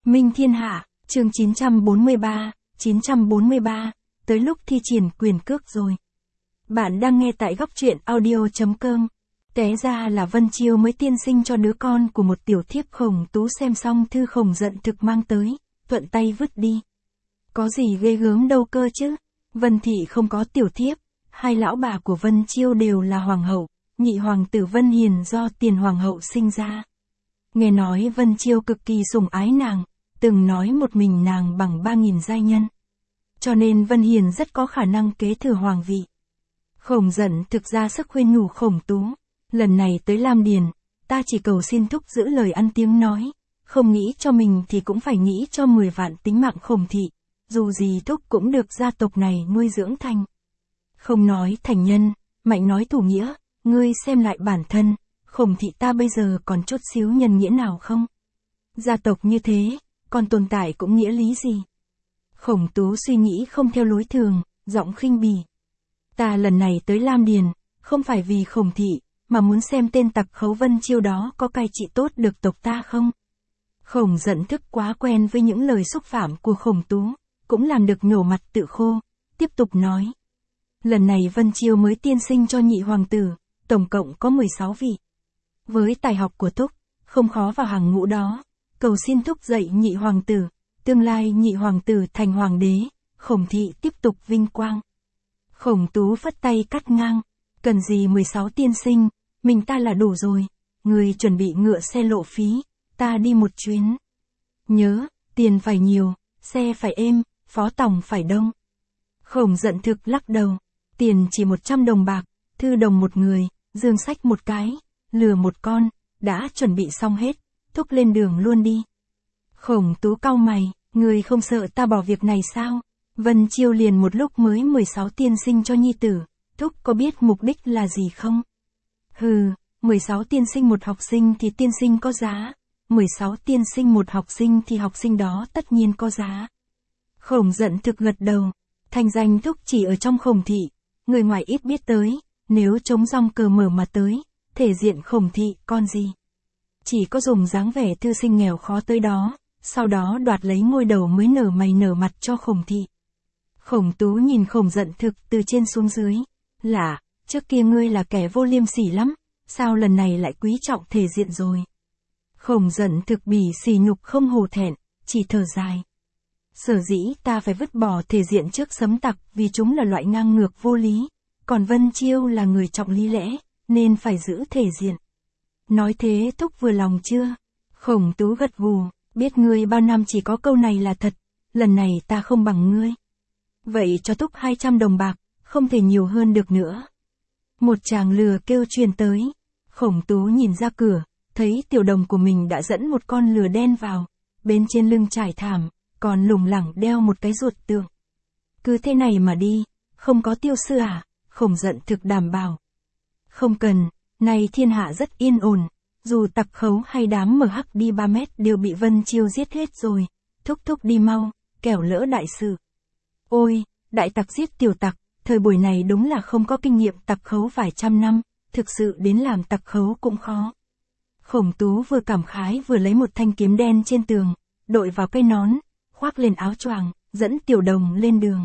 Minh Thiên Hạ, chương 943, tới lúc thi triển quyền cước rồi. Bạn đang nghe tại góc truyện audio.com. Té ra là Vân Chiêu mới tiên sinh cho đứa con của một tiểu thiếp Khổng Tú xem xong thư Khổng Giận Thực mang tới, thuận tay vứt đi. Có gì ghê gớm đâu cơ chứ, Vân Thị không có tiểu thiếp, hai lão bà của Vân Chiêu đều là hoàng hậu, nhị hoàng tử Vân Hiền do tiền hoàng hậu sinh ra. Nghe nói Vân Chiêu cực kỳ sủng ái nàng, từng nói một mình nàng bằng 3.000 giai nhân. Cho nên Vân Hiền rất có khả năng kế thừa hoàng vị. Khổng Giận thực ra sức khuyên nhủ Khổng Tú, lần này tới Lam Điền, ta chỉ cầu xin thúc giữ lời ăn tiếng nói, không nghĩ cho mình thì cũng phải nghĩ cho 10 vạn tính mạng Khổng Thị, dù gì thúc cũng được gia tộc này nuôi dưỡng thành. Không nói thành nhân, mạnh nói thủ nghĩa, ngươi xem lại bản thân, Khổng Thị ta bây giờ còn chút xíu nhân nghĩa nào không? Gia tộc như thế, còn tồn tại cũng nghĩa lý gì? Khổng Tú suy nghĩ không theo lối thường, giọng khinh bỉ. Ta lần này tới Lam Điền, không phải vì Khổng Thị, mà muốn xem tên tặc khấu Vân Chiêu đó có cai trị tốt được tộc ta không? Khổng Giận Thức quá quen với những lời xúc phạm của Khổng Tú, cũng làm được nhổ mặt tự khô, tiếp tục nói. Lần này Vân Chiêu mới tiên sinh cho nhị hoàng tử, tổng cộng có 16 vị. Với tài học của thúc, không khó vào hàng ngũ đó, cầu xin thúc dạy nhị hoàng tử, tương lai nhị hoàng tử thành hoàng đế, Khổng Thị tiếp tục vinh quang. Khổng Tú phất tay cắt ngang, cần gì 16 tiên sinh, mình ta là đủ rồi, người chuẩn bị ngựa xe lộ phí, ta đi một chuyến. Nhớ, tiền phải nhiều, xe phải êm, phó tòng phải đông. Khổng Giận Thực lắc đầu, tiền chỉ 100 đồng bạc, thư đồng một người, dương sách một cái, lừa một con, đã chuẩn bị xong hết, thúc lên đường luôn đi. Khổng Tú cau mày, người không sợ ta bỏ việc này sao? Vân Chiêu liền một lúc mới 16 tiên sinh cho nhi tử, thúc có biết mục đích là gì không? Hừ, 16 tiên sinh một học sinh thì tiên sinh có giá, 16 tiên sinh một học sinh thì học sinh đó tất nhiên có giá. Khổng Giận Thực gật đầu, thành danh thúc chỉ ở trong Khổng Thị, người ngoài ít biết tới, nếu trống rong cờ mở mà tới, thể diện Khổng Thị con gì? Chỉ có dùng dáng vẻ thư sinh nghèo khó tới đó, sau đó đoạt lấy ngôi đầu mới nở mày nở mặt cho Khổng Thị. Khổng Tú nhìn Khổng Giận Thực từ trên xuống dưới, lạ, trước kia ngươi là kẻ vô liêm sỉ lắm, sao lần này lại quý trọng thể diện rồi? Khổng Giận Thực bỉ sỉ nhục không hổ thẹn, chỉ thở dài. Sở dĩ ta phải vứt bỏ thể diện trước sấm tặc vì chúng là loại ngang ngược vô lý, còn Vân Chiêu là người trọng lý lẽ, nên phải giữ thể diện. Nói thế thúc vừa lòng chưa? Khổng Tú gật gù, biết ngươi bao năm chỉ có câu này là thật, lần này ta không bằng ngươi. Vậy cho thúc 200 đồng bạc, không thể nhiều hơn được nữa. Một chàng lừa kêu truyền tới, Khổng Tú nhìn ra cửa, thấy tiểu đồng của mình đã dẫn một con lừa đen vào, bên trên lưng trải thảm, còn lủng lẳng đeo một cái ruột tượng. Cứ thế này mà đi, không có tiêu sư à? Khổng Giận Thực đảm bảo. Không cần, nay thiên hạ rất yên ổn, dù tặc khấu hay đám mở hắc đi 3 mét đều bị Vân Chiêu giết hết rồi, thúc đi mau, kẻo lỡ đại sự. Ôi, đại tặc giết tiểu tặc, thời buổi này đúng là không có kinh nghiệm tặc khấu vài trăm năm, thực sự đến làm tặc khấu cũng khó. Khổng Tú vừa cảm khái vừa lấy một thanh kiếm đen trên tường, đội vào cây nón, khoác lên áo choàng, dẫn tiểu đồng lên đường.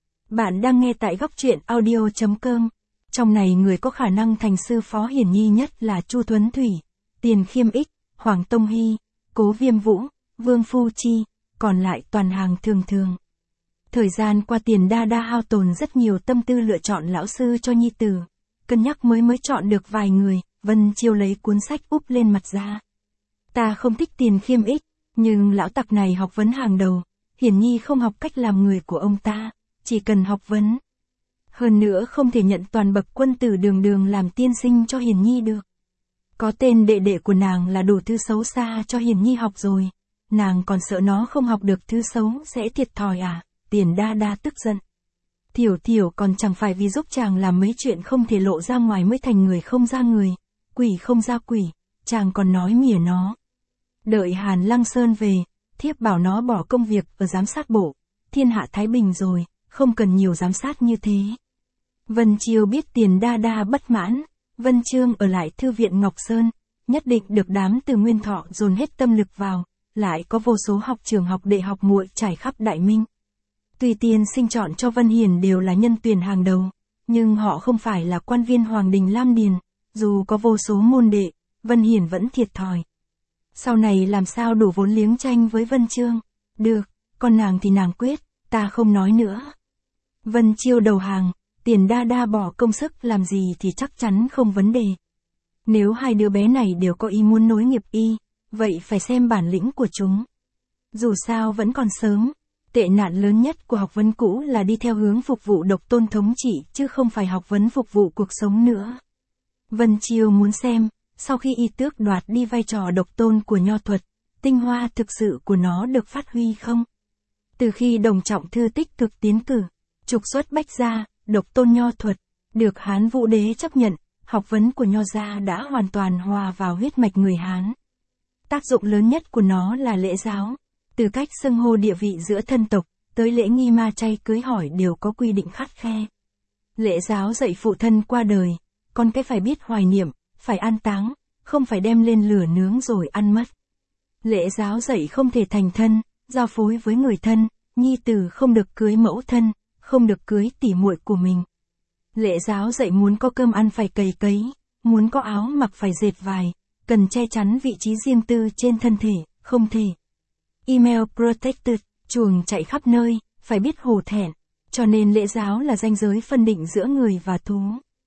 Bạn đang nghe tại góc truyện audio.com. Trong này người có khả năng thành sư phó hiển nhi nhất là Chu Thuấn Thủy, Tiền Khiêm Ích, Hoàng Tông Hy, Cố Viêm Vũ, Vương Phu Chi, còn lại toàn hàng thường thường. Thời gian qua Tiền Đa Đa hao tồn rất nhiều tâm tư lựa chọn lão sư cho nhi tử, cân nhắc mới chọn được vài người. Vân Chiêu lấy cuốn sách úp lên mặt ra. Ta không thích Tiền Khiêm Ích, nhưng lão tặc này học vấn hàng đầu, hiển nhi không học cách làm người của ông ta, chỉ cần học vấn. Hơn nữa không thể nhận toàn bậc quân tử đường đường làm tiên sinh cho hiển nhi được. Có tên đệ đệ của nàng là đủ thứ xấu xa cho hiển nhi học rồi, nàng còn sợ nó không học được thứ xấu sẽ thiệt thòi à? Tiền Đa Đa tức giận. Thiểu còn chẳng phải vì giúp chàng làm mấy chuyện không thể lộ ra ngoài mới thành người không ra người, quỷ không ra quỷ, chàng còn nói mỉa nó. Đợi Hàn Lăng Sơn về, thiếp bảo nó bỏ công việc ở giám sát bộ, thiên hạ thái bình rồi, không cần nhiều giám sát như thế. Vân Chiêu biết Tiền Đa Đa bất mãn, Vân Chương ở lại thư viện Ngọc Sơn, nhất định được đám Từ Nguyên Thọ dồn hết tâm lực vào, lại có vô số học trường học đệ học muội trải khắp Đại Minh. Tuy tiên sinh chọn cho Vân Hiền đều là nhân tuyển hàng đầu, nhưng họ không phải là quan viên Hoàng đình Lam Điền, dù có vô số môn đệ, Vân Hiền vẫn thiệt thòi. Sau này làm sao đủ vốn liếng tranh với Vân Chương? Được, con nàng thì nàng quyết, ta không nói nữa. Vân Chiêu đầu hàng, Tiền Đa Đa bỏ công sức làm gì thì chắc chắn không vấn đề. Nếu hai đứa bé này đều có ý muốn nối nghiệp y, vậy phải xem bản lĩnh của chúng. Dù sao vẫn còn sớm, tệ nạn lớn nhất của học vấn cũ là đi theo hướng phục vụ độc tôn thống trị chứ không phải học vấn phục vụ cuộc sống nữa. Vân Chiêu muốn xem, sau khi y tước đoạt đi vai trò độc tôn của nho thuật, tinh hoa thực sự của nó được phát huy không? Từ khi Đồng Trọng Thư tích cực tiến cử, trục xuất Bách gia, độc tôn nho thuật, được Hán Vũ Đế chấp nhận, học vấn của nho gia đã hoàn toàn hòa vào huyết mạch người Hán. Tác dụng lớn nhất của nó là lễ giáo, từ cách xưng hô địa vị giữa thân tộc, tới lễ nghi ma chay cưới hỏi đều có quy định khắt khe. Lễ giáo dạy phụ thân qua đời, con cái phải biết hoài niệm, phải an táng, không phải đem lên lửa nướng rồi ăn mất. Lễ giáo dạy không thể thành thân, giao phối với người thân, nhi tử không được cưới mẫu thân, không được cưới tỉ muội của mình. Lễ giáo dạy muốn có cơm ăn phải cày cấy, muốn có áo mặc phải dệt vải, cần che chắn vị trí riêng tư trên thân thể, không thể. Email protected, chuồng chạy khắp nơi, phải biết hổ thẹn, cho nên lễ giáo là ranh giới phân định giữa người và thú.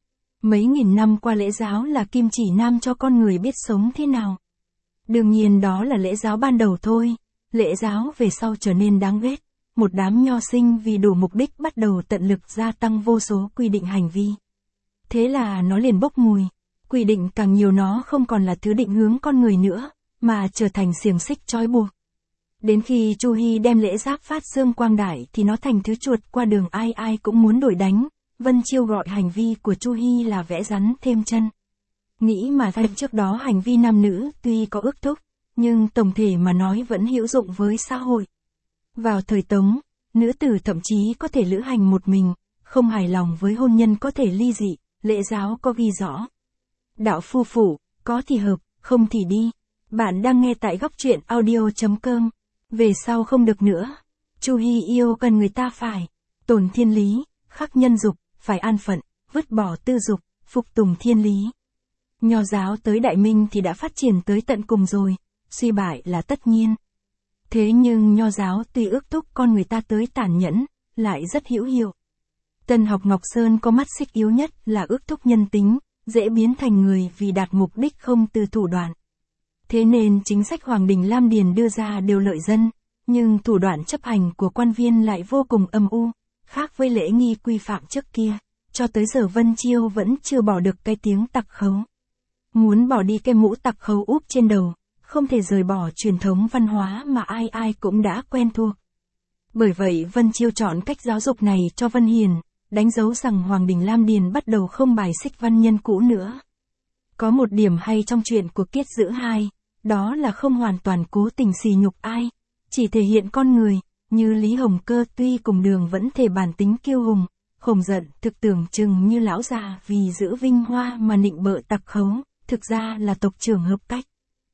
Mấy nghìn năm qua lễ giáo là kim chỉ nam cho con người biết sống thế nào. Đương nhiên đó là lễ giáo ban đầu thôi, lễ giáo về sau trở nên đáng ghét. Một đám nho sinh vì đủ mục đích bắt đầu tận lực gia tăng vô số quy định hành vi. Thế là nó liền bốc mùi, quy định càng nhiều nó không còn là thứ định hướng con người nữa, mà trở thành xiềng xích trói buộc. Đến khi Chu Hy đem lễ giáp phát dương quang đại thì nó thành thứ chuột qua đường ai ai cũng muốn đuổi đánh. Vân Chiêu gọi hành vi của Chu Hy là vẽ rắn thêm chân. Nghĩ mà thấy trước đó hành vi nam nữ tuy có ước thúc, nhưng tổng thể mà nói vẫn hữu dụng với xã hội. Vào thời Tống, nữ tử thậm chí có thể lữ hành một mình, không hài lòng với hôn nhân có thể ly dị, lễ giáo có ghi rõ. Đạo phu phụ, có thì hợp, không thì đi. Bạn đang nghe tại góc truyện audio.com. Về sau không được nữa. Chu Hy yêu cần người ta phải tồn thiên lý, khắc nhân dục, phải an phận, vứt bỏ tư dục, phục tùng thiên lý. Nho giáo tới Đại Minh thì đã phát triển tới tận cùng rồi, suy bại là tất nhiên. Thế nhưng nho giáo tuy ước thúc con người ta tới tàn nhẫn, lại rất hữu hiệu. Tân học Ngọc Sơn có mắt xích yếu nhất là ước thúc nhân tính, dễ biến thành người vì đạt mục đích không từ thủ đoạn. Thế nên chính sách Hoàng đình Lam Điền đưa ra đều lợi dân, nhưng thủ đoạn chấp hành của quan viên lại vô cùng âm u, khác với lễ nghi quy phạm trước kia, cho tới giờ Vân Chiêu vẫn chưa bỏ được cái tiếng tặc khấu. Muốn bỏ đi cái mũ tặc khấu úp trên đầu, không thể rời bỏ truyền thống văn hóa mà ai ai cũng đã quen thuộc. Bởi vậy Vân Chiêu chọn cách giáo dục này cho Vân Hiền, đánh dấu rằng Hoàng đình Lam Điền bắt đầu không bài xích văn nhân cũ nữa. Có một điểm hay trong chuyện của Kiết Dữ 2, đó là không hoàn toàn cố tình sỉ nhục ai, chỉ thể hiện con người, như Lý Hồng Cơ tuy cùng đường vẫn thể bản tính kiêu hùng, hồng giận, thực tưởng chừng như lão già vì giữ vinh hoa mà nịnh bợ tặc khấu, thực ra là tộc trưởng hợp cách.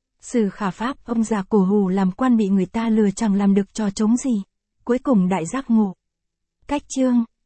Sử Khả Pháp, ông già cổ hủ làm quan bị người ta lừa chẳng làm được trò trống gì, cuối cùng đại giác ngộ. Cách chương